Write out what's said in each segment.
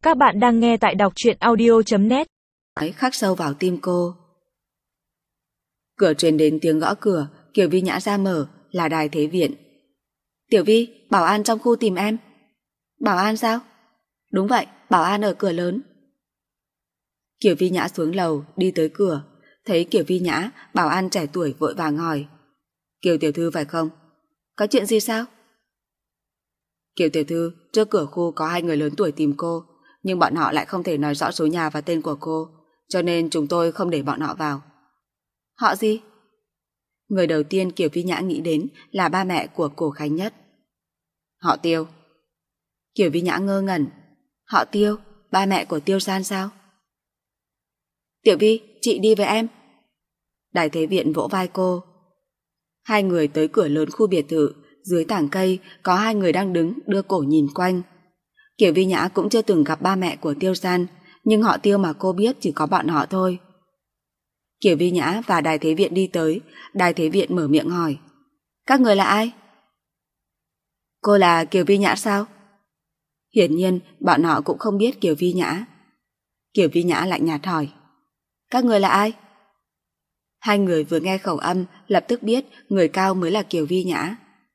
Các bạn đang nghe tại đọc truyện audio.net. Khắc sâu vào tim cô. Cửa truyền đến tiếng gõ cửa. Kiều Vi Nhã ra mở. Là Đài Thế Viện. Tiểu Vi, bảo an trong khu tìm em. Bảo an sao? Đúng vậy, bảo an ở cửa lớn. Kiều Vi Nhã xuống lầu, đi tới cửa. Thấy Kiều Vi Nhã, bảo an trẻ tuổi vội vàng hỏi: Kiều tiểu thư phải không? Có chuyện gì sao? Kiều tiểu thư, trước cửa khu có 2 người lớn tuổi tìm cô, nhưng bọn họ lại không thể nói rõ số nhà và tên của cô, cho nên chúng tôi không để bọn họ vào. Họ gì? Người đầu tiên Kiều Vi Nhã nghĩ đến là ba mẹ của Cổ Khánh Nhất. Họ Tiêu. Kiều Vi Nhã ngơ ngẩn. Họ Tiêu? Ba mẹ của Tiêu San sao? Tiểu Vi, chị đi với em. Đài Thế Viện vỗ vai cô. 2 người tới cửa lớn khu biệt thự. Dưới tảng cây có 2 người đang đứng đưa cổ nhìn quanh. Kiều Vi Nhã cũng chưa từng gặp ba mẹ của Tiêu San, nhưng họ Tiêu mà cô biết chỉ có bọn họ thôi. Kiều Vi Nhã và Đài Thế Viện đi tới. Đài Thế Viện mở miệng hỏi: Các người là ai? Cô là Kiều Vi Nhã sao? Hiển nhiên bọn họ cũng không biết Kiều Vi Nhã. Kiều Vi Nhã lạnh nhạt hỏi: Các người là ai? 2 người vừa nghe khẩu âm lập tức biết người cao mới là Kiều Vi Nhã.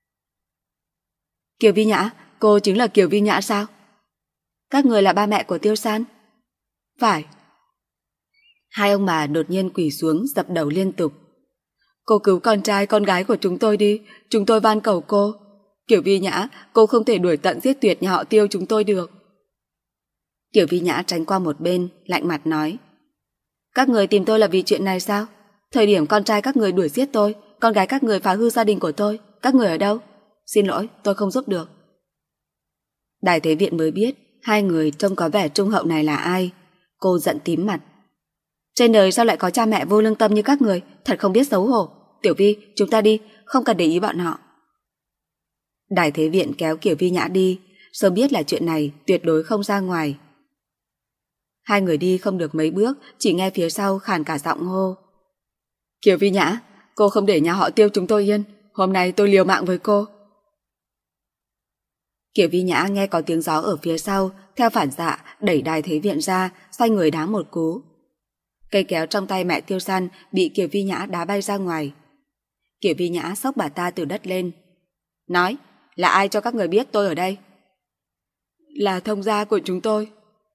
Kiều Vi Nhã, cô chính là Kiều Vi Nhã sao? Các người là ba mẹ của Tiêu San? Phải. 2 ông bà đột nhiên quỳ xuống dập đầu liên tục. Cô cứu con trai con gái của chúng tôi đi, chúng tôi van cầu cô. Kiều Vi Nhã, cô không thể đuổi tận giết tuyệt nhà họ Tiêu chúng tôi được. Kiều Vi Nhã tránh qua một bên, lạnh mặt nói: Các người tìm tôi là vì chuyện này sao? Thời điểm con trai các người đuổi giết tôi, con gái các người phá hư gia đình của tôi, các người ở đâu? Xin lỗi, tôi không giúp được. Đài Thế Viện mới biết 2 người trông có vẻ trung hậu này là ai. Cô giận tím mặt. Trên đời sao lại có cha mẹ vô lương tâm như các người, thật không biết xấu hổ. Tiểu Vi, chúng ta đi, không cần để ý bọn họ. Đài Thế Viện kéo Kiều Vi Nhã đi, sớm biết là chuyện này tuyệt đối không ra ngoài. 2 người đi không được mấy bước, chỉ nghe phía sau khàn cả giọng hô: Kiều Vi Nhã, cô không để nhà họ Tiêu chúng tôi yên, hôm nay tôi liều mạng với cô. Kiều Vi Nhã nghe có tiếng gió ở phía sau, theo phản xạ đẩy Đài Thế Viện ra, xoay người đá một cú. Cây kéo trong tay mẹ Tiêu San bị Kiều Vi Nhã đá bay ra ngoài. Kiều Vi Nhã xốc bà ta từ đất lên. Nói, là ai cho các người biết tôi ở đây? Là thông gia của chúng tôi.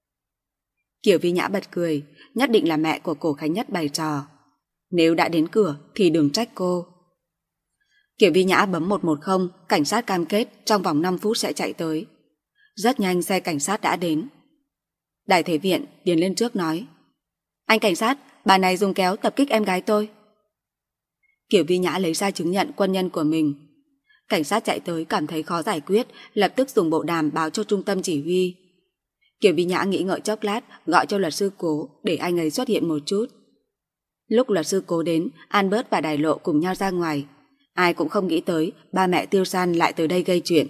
Kiều Vi Nhã bật cười, nhất định là mẹ của Cổ Khánh Nhất bày trò. Nếu đã đến cửa thì đừng trách cô. Kiều Vi Nhã bấm 110, cảnh sát cam kết trong vòng 5 phút sẽ chạy tới. Rất nhanh xe cảnh sát đã đến. Đài Thế Viện tiến lên trước nói: Anh cảnh sát, bà này dùng kéo tập kích em gái tôi. Kiều Vi Nhã lấy ra chứng nhận quân nhân của mình. Cảnh sát chạy tới cảm thấy khó giải quyết, lập tức dùng bộ đàm báo cho trung tâm chỉ huy. Kiều Vi Nhã nghĩ ngợi chốc lát, gọi cho luật sư Cố để anh ấy xuất hiện một chút. Lúc luật sư Cố đến, Albert và Đài Lộ cùng nhau ra ngoài. Ai cũng không nghĩ tới ba mẹ Tiêu San lại tới đây gây chuyện.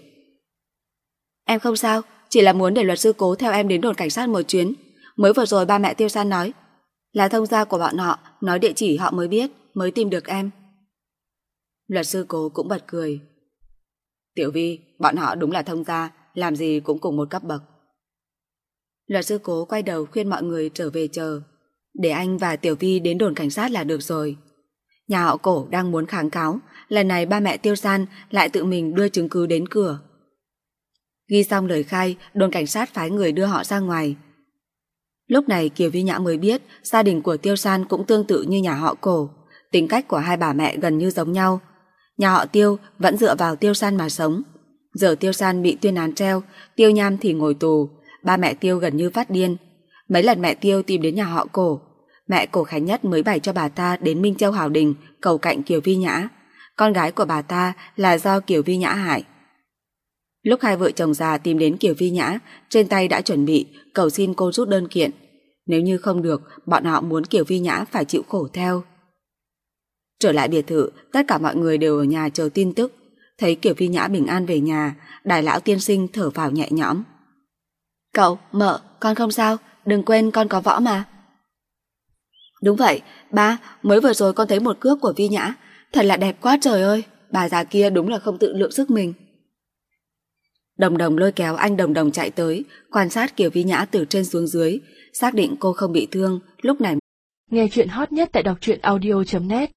Em không sao, chỉ là muốn để luật sư Cố theo em đến đồn cảnh sát một chuyến. Mới vừa rồi ba mẹ Tiêu San nói là thông gia của bọn họ, nói địa chỉ họ mới biết, mới tìm được em. Luật sư Cố cũng bật cười. Tiểu Vi, bọn họ đúng là thông gia, làm gì cũng cùng một cấp bậc. Luật sư Cố quay đầu khuyên mọi người trở về chờ, để anh và Tiểu Vi đến đồn cảnh sát là được rồi. Nhà họ Cổ đang muốn kháng cáo, lần này ba mẹ Tiêu San lại tự mình đưa chứng cứ đến cửa. Ghi xong lời khai, đồn cảnh sát phái người đưa họ ra ngoài. Lúc này Kiều Vi Nhã mới biết gia đình của Tiêu San cũng tương tự như nhà họ Cổ, tính cách của 2 bà mẹ gần như giống nhau. Nhà họ Tiêu vẫn dựa vào Tiêu San mà sống. Giờ Tiêu San bị tuyên án treo, Tiêu Nham thì ngồi tù, ba mẹ Tiêu gần như phát điên. Mấy lần mẹ Tiêu tìm đến nhà họ Cổ, mẹ Cổ Khánh Nhất mới bày cho bà ta đến Minh Châu Hào Đình cầu cạnh Kiều Vi Nhã. Con gái của bà ta là do Kiều Vi Nhã hại. Lúc 2 vợ chồng già tìm đến Kiều Vi Nhã, trên tay đã chuẩn bị cầu xin cô rút đơn kiện. Nếu như không được, bọn họ muốn Kiều Vi Nhã phải chịu khổ theo. Trở lại biệt thự, tất cả mọi người đều ở nhà chờ tin tức. Thấy Kiều Vi Nhã bình an về nhà, Đài lão tiên sinh thở vào nhẹ nhõm. Cậu, mợ, con không sao, đừng quên con có võ mà. Đúng vậy, ba, mới vừa rồi con thấy một cước của Vi Nhã, thật là đẹp quá trời ơi, bà già kia đúng là không tự lượng sức mình. Đồng Đồng lôi kéo anh Đồng Đồng chạy tới, quan sát Kiều Vi Nhã từ trên xuống dưới, xác định cô không bị thương, lúc này. Nghe chuyện hot nhất tại đọc truyện audio.net